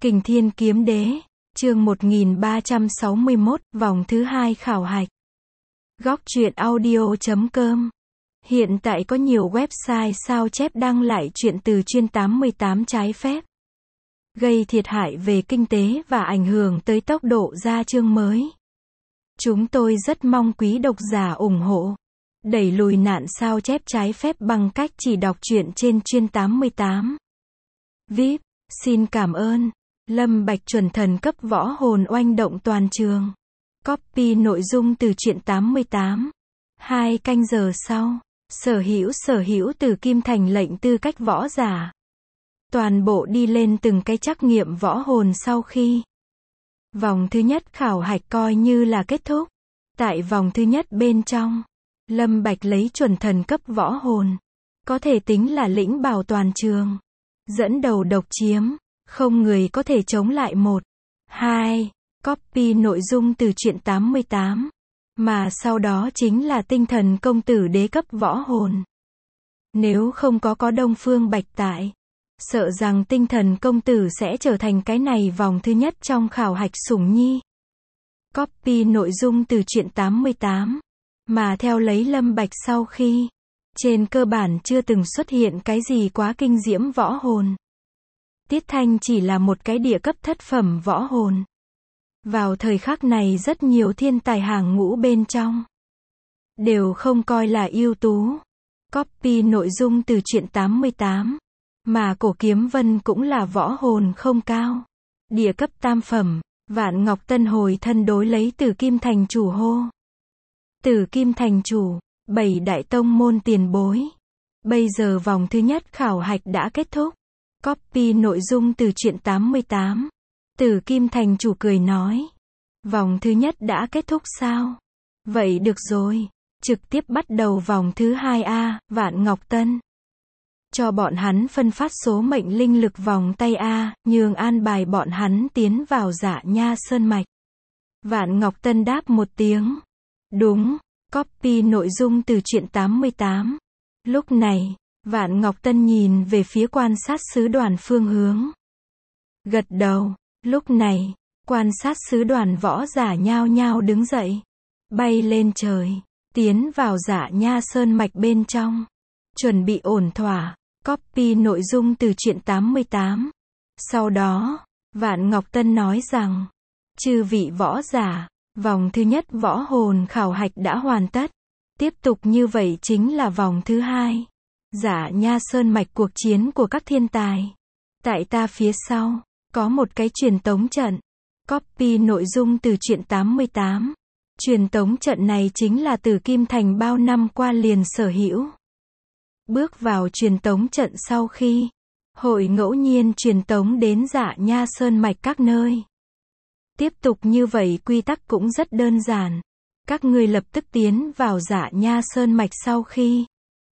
Kình Thiên Kiếm Đế, chương 1361, vòng thứ 2 khảo hạch. Góc truyện audio.com. Hiện tại có nhiều website sao chép đăng lại truyện từ chuyên 88 trái phép, gây thiệt hại về kinh tế và ảnh hưởng tới tốc độ ra chương mới. Chúng tôi rất mong quý độc giả ủng hộ, đẩy lùi nạn sao chép trái phép bằng cách chỉ đọc truyện trên chuyên 88. VIP, xin cảm ơn. Lâm Bạch chuẩn thần cấp võ hồn oanh động toàn trường. Copy nội dung từ truyện 88. 2 canh giờ sau, sở hữu từ Kim Thành lệnh tư cách võ giả. Toàn bộ đi lên từng cái trắc nghiệm võ hồn sau khi vòng thứ nhất khảo hạch coi như là kết thúc. Tại vòng thứ nhất bên trong, Lâm Bạch lấy chuẩn thần cấp võ hồn, có thể tính là lĩnh bảo toàn trường, dẫn đầu độc chiếm, không người có thể chống lại. 1, 2, copy nội dung từ truyện 88, mà sau đó chính là tinh thần công tử đế cấp võ hồn. Nếu không có Đông Phương Bạch tại, sợ rằng tinh thần công tử sẽ trở thành cái này vòng thứ nhất trong khảo hạch sủng nhi. Copy nội dung từ truyện 88, mà theo lấy Lâm Bạch sau khi, trên cơ bản chưa từng xuất hiện cái gì quá kinh diễm võ hồn. Tiết Thanh chỉ là một cái địa cấp thất phẩm võ hồn. Vào thời khắc này rất nhiều thiên tài hàng ngũ bên trong đều không coi là ưu tú. Copy nội dung từ truyện 88, mà Cổ Kiếm Vân cũng là võ hồn không cao, địa cấp tam phẩm. Vạn Ngọc Tân hồi thân đối lấy Tử Kim Thành chủ hô. Tử Kim Thành chủ, 7 đại tông môn tiền bối. Bây giờ vòng thứ nhất khảo hạch đã kết thúc. Copy nội dung từ truyện 88. Tử Kim Thành chủ cười nói. Vòng thứ nhất đã kết thúc sao? Vậy được rồi, trực tiếp bắt đầu vòng thứ 2A, Vạn Ngọc Tân. Cho bọn hắn phân phát số mệnh linh lực vòng tay A, nhường an bài bọn hắn tiến vào Dạ Nha Sơn Mạch. Vạn Ngọc Tân đáp một tiếng. Đúng, copy nội dung từ truyện 88. Lúc này, Vạn Ngọc Tân nhìn về phía quan sát sứ đoàn phương hướng. Gật đầu, lúc này, quan sát sứ đoàn võ giả nhao nhao đứng dậy, bay lên trời, tiến vào Dạ Nha Sơn Mạch bên trong. Chuẩn bị ổn thỏa, copy nội dung từ truyện 88. Sau đó, Vạn Ngọc Tân nói rằng, chư vị võ giả, vòng thứ nhất võ hồn khảo hạch đã hoàn tất. Tiếp tục như vậy chính là vòng thứ 2. Dạ Nha Sơn Mạch cuộc chiến của các thiên tài. Tại ta phía sau, có một cái truyền tống trận. Copy nội dung từ truyện 88. Truyền tống trận này chính là Tử Kim Thành bao năm qua liền sở hữu. Bước vào truyền tống trận sau khi, hội ngẫu nhiên truyền tống đến Dạ Nha Sơn Mạch các nơi. Tiếp tục như vậy quy tắc cũng rất đơn giản. Các ngươi lập tức tiến vào Dạ Nha Sơn Mạch sau khi,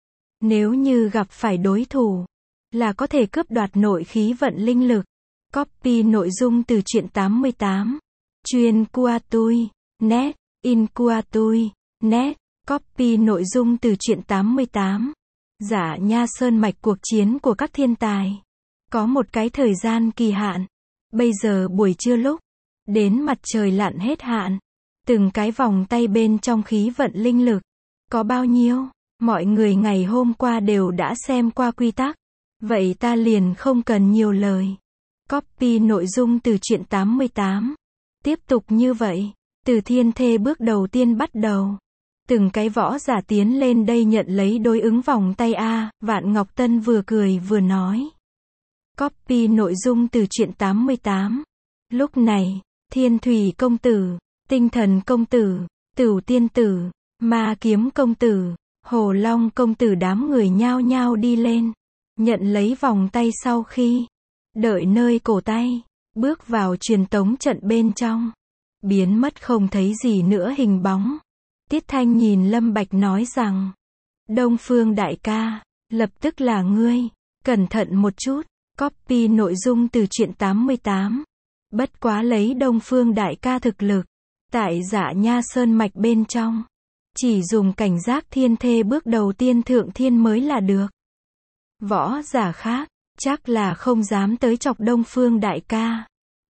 nếu như gặp phải đối thủ, là có thể cướp đoạt nội khí vận linh lực. Copy nội dung từ truyện 88. Chuyên Kuatui, net, in Kuatui, net, copy nội dung từ truyện 88. Dạ Nha Sơn Mạch cuộc chiến của các thiên tài. Có một cái thời gian kỳ hạn. Bây giờ buổi trưa lúc, đến mặt trời lặn hết hạn. Từng cái vòng tay bên trong khí vận linh lực. Có bao nhiêu? Mọi người ngày hôm qua đều đã xem qua quy tắc. Vậy ta liền không cần nhiều lời. Copy nội dung từ truyện 88. Tiếp tục như vậy, từ thiên thê bước đầu tiên bắt đầu. Từng cái võ giả tiến lên đây nhận lấy đối ứng vòng tay A, Vạn Ngọc Tân vừa cười vừa nói. Copy nội dung từ truyện 88. Lúc này, Thiên Thủy công tử, Tinh thần công tử, Tửu tiên tử, Ma kiếm công tử, Hồ Long công tử đám người nhao nhao đi lên, nhận lấy vòng tay sau khi, đợi nơi cổ tay, bước vào truyền tống trận bên trong, biến mất không thấy gì nữa hình bóng. Tiết Thanh nhìn Lâm Bạch nói rằng, Đông Phương đại ca, lập tức là ngươi, cẩn thận một chút. Copy nội dung từ truyện 88. Bất quá lấy Đông Phương đại ca thực lực, tại Dạ Nha Sơn Mạch bên trong, chỉ dùng cảnh giác thiên thê bước đầu tiên thượng thiên mới là được. Võ giả khác, chắc là không dám tới chọc Đông Phương đại ca.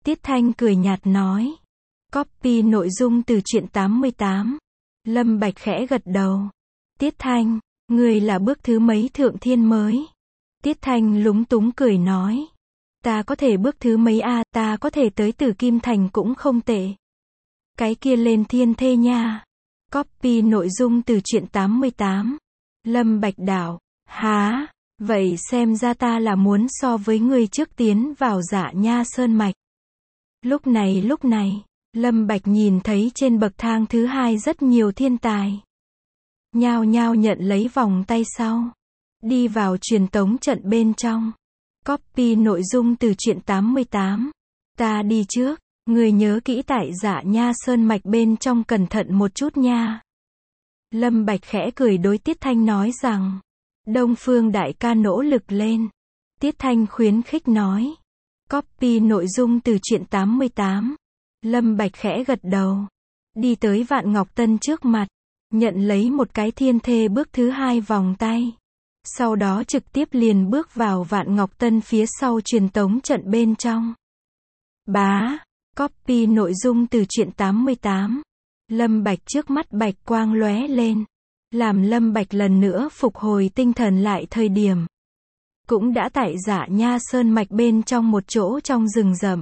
Tiết Thanh cười nhạt nói. Copy nội dung từ truyện 88. Lâm Bạch khẽ gật đầu. Tiết Thanh, người là bước thứ mấy thượng thiên mới? Tiết Thanh lúng túng cười nói. Ta có thể bước thứ mấy a, ta có thể tới Tử Kim Thành cũng không tệ. Cái kia lên thiên thê nha. Copy nội dung từ truyện 88. Lâm Bạch đảo. Há, vậy xem ra ta là muốn so với người trước tiến vào Dạ Nha Sơn Mạch. Lúc này, Lâm Bạch nhìn thấy trên bậc thang thứ hai rất nhiều thiên tài. Nhao nhao nhận lấy vòng tay sau. Đi vào truyền tống trận bên trong. Copy nội dung từ truyện 88. Ta đi trước, người nhớ kỹ tại Dạ Nha Sơn Mạch bên trong cẩn thận một chút nha. Lâm Bạch khẽ cười đối Tiết Thanh nói rằng. Đông Phương đại ca nỗ lực lên. Tiết Thanh khuyến khích nói. Copy nội dung từ truyện 88. Lâm Bạch khẽ gật đầu. Đi tới Vạn Ngọc Tân trước mặt. Nhận lấy một cái thiên thê bước thứ hai vòng tay. Sau đó trực tiếp liền bước vào Vạn Ngọc Tân phía sau truyền tống trận bên trong. Bá. Copy nội dung từ truyện 88. Lâm Bạch trước mắt bạch quang lóe lên. Làm Lâm Bạch lần nữa phục hồi tinh thần lại thời điểm. Cũng đã tại Dạ Nha Sơn Mạch bên trong một chỗ trong rừng rậm.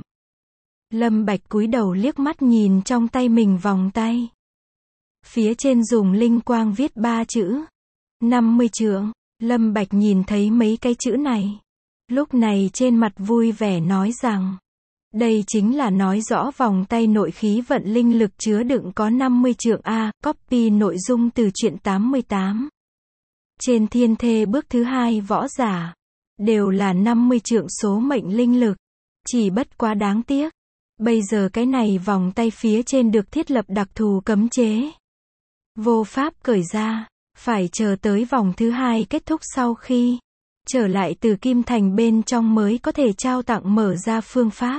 Lâm Bạch cúi đầu liếc mắt nhìn trong tay mình vòng tay. Phía trên dùng linh quang viết 3 chữ. 50 trượng. Lâm Bạch nhìn thấy mấy cái chữ này. Lúc này trên mặt vui vẻ nói rằng. Đây chính là nói rõ vòng tay nội khí vận linh lực chứa đựng có 50 trượng A. Copy nội dung từ truyện 88. Trên thiên thê bước thứ hai võ giả. Đều là 50 trượng số mệnh linh lực. Chỉ bất quá đáng tiếc. Bây giờ cái này vòng tay phía trên được thiết lập đặc thù cấm chế. Vô pháp cởi ra. Phải chờ tới vòng thứ hai kết thúc sau khi trở lại từ Kim Thành bên trong mới có thể trao tặng mở ra phương pháp.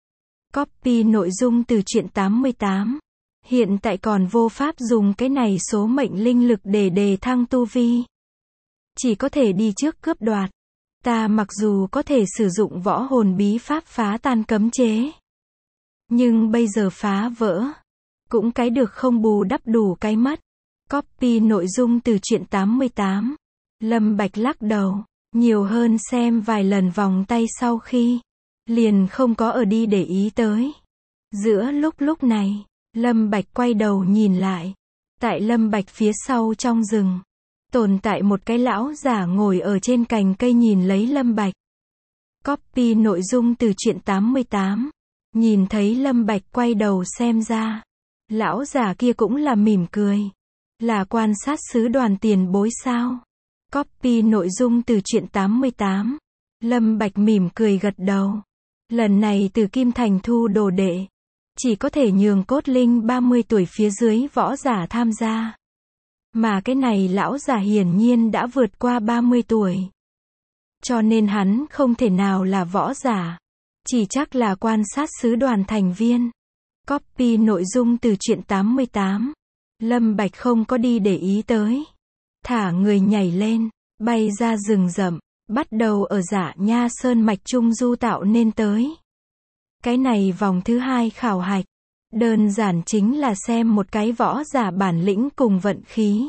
Copy nội dung từ truyện 88. Hiện tại còn vô pháp dùng cái này số mệnh linh lực để đề thăng tu vi. Chỉ có thể đi trước cướp đoạt. Ta mặc dù có thể sử dụng võ hồn bí pháp phá tan cấm chế. Nhưng bây giờ phá vỡ. Cũng cái được không bù đắp đủ cái mất. Copy nội dung từ truyện 88. Lâm Bạch lắc đầu. Nhiều hơn xem vài lần vòng tay sau khi. Liền không có ở đi để ý tới. Giữa lúc này. Lâm Bạch quay đầu nhìn lại. Tại Lâm Bạch phía sau trong rừng. Tồn tại một cái lão giả ngồi ở trên cành cây nhìn lấy Lâm Bạch. Copy nội dung từ truyện 88. Nhìn thấy Lâm Bạch quay đầu xem ra. Lão giả kia cũng là mỉm cười. Là quan sát sứ đoàn tiền bối sao? Copy nội dung từ truyện 88. Lâm Bạch mỉm cười gật đầu. Lần này từ Kim Thành thu đồ đệ. Chỉ có thể nhường cốt linh 30 tuổi phía dưới võ giả tham gia. Mà cái này lão giả hiển nhiên đã vượt qua 30 tuổi. Cho nên hắn không thể nào là võ giả. Chỉ chắc là quan sát sứ đoàn thành viên. Copy nội dung từ truyện 88. Lâm Bạch không có đi để ý tới. Thả người nhảy lên, bay ra rừng rậm, bắt đầu ở Dạ Nha Sơn Mạch trung du tạo nên tới. Cái này vòng thứ hai khảo hạch. Đơn giản chính là xem một cái võ giả bản lĩnh cùng vận khí.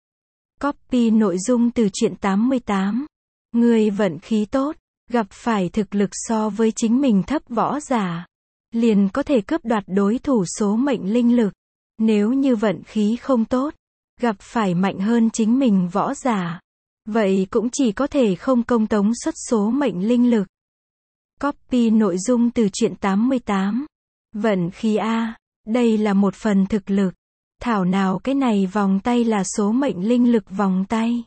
Copy nội dung từ truyện 88. Người vận khí tốt, gặp phải thực lực so với chính mình thấp võ giả. Liền có thể cướp đoạt đối thủ số mệnh linh lực. Nếu như vận khí không tốt, gặp phải mạnh hơn chính mình võ giả. Vậy cũng chỉ có thể không công tống xuất số mệnh linh lực. Copy nội dung từ truyện 88. Vận khí A. Đây là một phần thực lực. Thảo nào cái này vòng tay là số mệnh linh lực vòng tay.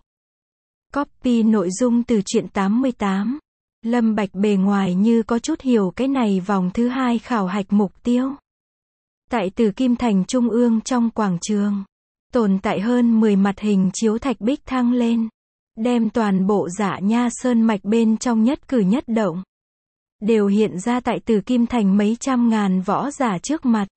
Copy nội dung từ truyện 88. Lâm Bạch bề ngoài như có chút hiểu cái này vòng thứ hai khảo hạch mục tiêu. Tại Từ Kim Thành Trung ương trong quảng trường. Tồn tại hơn 10 mặt hình chiếu thạch bích thăng lên. Đem toàn bộ Dạ Nha Sơn Mạch bên trong nhất cử nhất động. Đều hiện ra tại Từ Kim Thành mấy trăm ngàn võ giả trước mặt.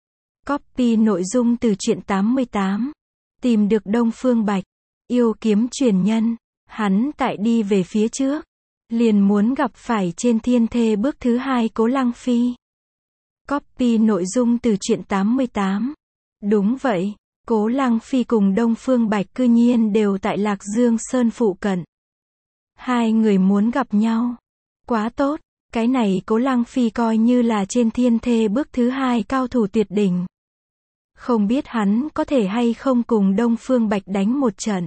Copy nội dung từ truyện 88. Tìm được Đông Phương Bạch. Yêu kiếm truyền nhân. Hắn tại đi về phía trước. Liền muốn gặp phải trên thiên thê bước thứ hai Cố Lăng Phi. Copy nội dung từ truyện 88. Đúng vậy, Cố Lăng Phi cùng Đông Phương Bạch cư nhiên đều tại Lạc Dương Sơn phụ cận. Hai người muốn gặp nhau. Quá tốt, cái này Cố Lăng Phi coi như là trên thiên thê bước thứ hai cao thủ tuyệt đỉnh. Không biết hắn có thể hay không cùng Đông Phương Bạch đánh một trận.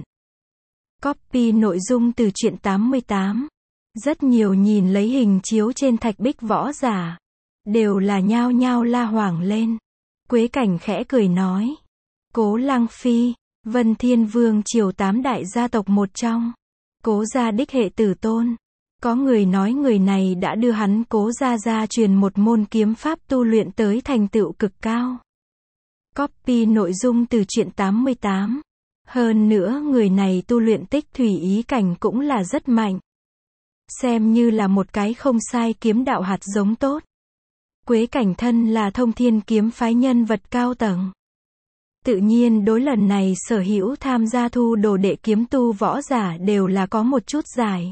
Copy nội dung từ truyện 88. Rất nhiều nhìn lấy hình chiếu trên thạch bích võ giả, đều là nhao nhao la hoảng lên. Quế Cảnh khẽ cười nói. Cố Lăng Phi, Vân Thiên Vương triều 8 đại gia tộc một trong. Cố gia đích hệ tử tôn. Có người nói người này đã đưa hắn Cố gia truyền một môn kiếm pháp tu luyện tới thành tựu cực cao. Copy nội dung từ truyện 88. Hơn nữa người này tu luyện tích thủy ý cảnh cũng là rất mạnh. Xem như là một cái không sai kiếm đạo hạt giống tốt. Quế Cảnh thân là Thông Thiên kiếm phái nhân vật cao tầng. Tự nhiên đối lần này sở hữu tham gia thu đồ đệ kiếm tu võ giả đều là có một chút giải.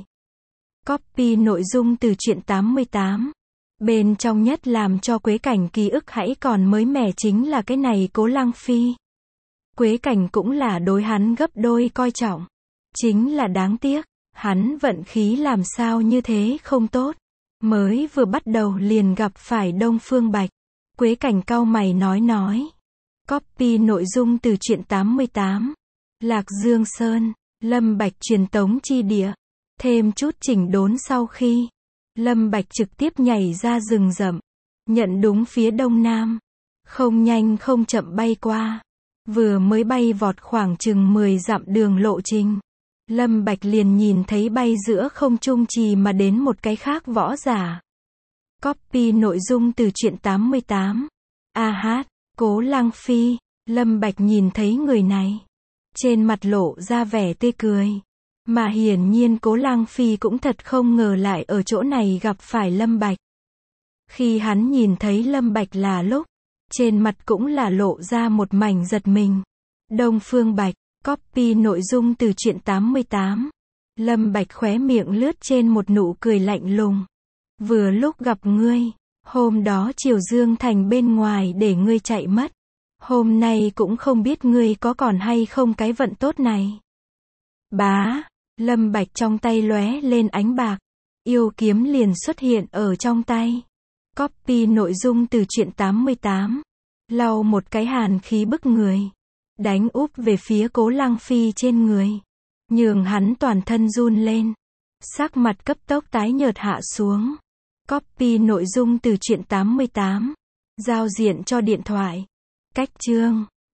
Copy nội dung từ truyện 88. Bên trong nhất làm cho Quế Cảnh ký ức hãy còn mới mẻ chính là cái này Cố Lăng Phi. Quế Cảnh cũng là đối hắn gấp đôi coi trọng. Chính là đáng tiếc, hắn vận khí làm sao như thế không tốt. Mới vừa bắt đầu liền gặp phải Đông Phương Bạch. Quế Cảnh cau mày nói. Copy nội dung từ truyện 88. Lạc Dương Sơn, Lâm Bạch truyền tống chi địa. Thêm chút chỉnh đốn sau khi, Lâm Bạch trực tiếp nhảy ra rừng rậm, nhận đúng phía đông nam. Không nhanh không chậm bay qua. Vừa mới bay vọt khoảng chừng 10 dặm đường lộ trình. Lâm Bạch liền nhìn thấy bay giữa không trung trì mà đến một cái khác võ giả. Copy nội dung từ truyện 88. Cố Lăng Phi. Lâm Bạch nhìn thấy người này, trên mặt lộ ra vẻ tươi cười. Mà hiển nhiên Cố Lăng Phi cũng thật không ngờ lại ở chỗ này gặp phải Lâm Bạch. Khi hắn nhìn thấy Lâm Bạch là lúc, trên mặt cũng là lộ ra một mảnh giật mình. Đông Phương Bạch. Copy nội dung từ truyện 88. Lâm Bạch khóe miệng lướt trên một nụ cười lạnh lùng. Vừa lúc gặp ngươi, hôm đó Triều Dương Thành bên ngoài để ngươi chạy mất. Hôm nay cũng không biết ngươi có còn hay không cái vận tốt này. Bá, Lâm Bạch trong tay lóe lên ánh bạc. Yêu kiếm liền xuất hiện ở trong tay. Copy nội dung từ truyện 88. Lau một cái hàn khí bức người. Đánh úp về phía Cố Lăng Phi trên người. Nhường hắn toàn thân run lên. Sắc mặt cấp tốc tái nhợt hạ xuống. Copy nội dung từ truyện 88. Giao diện cho điện thoại. Cách chương.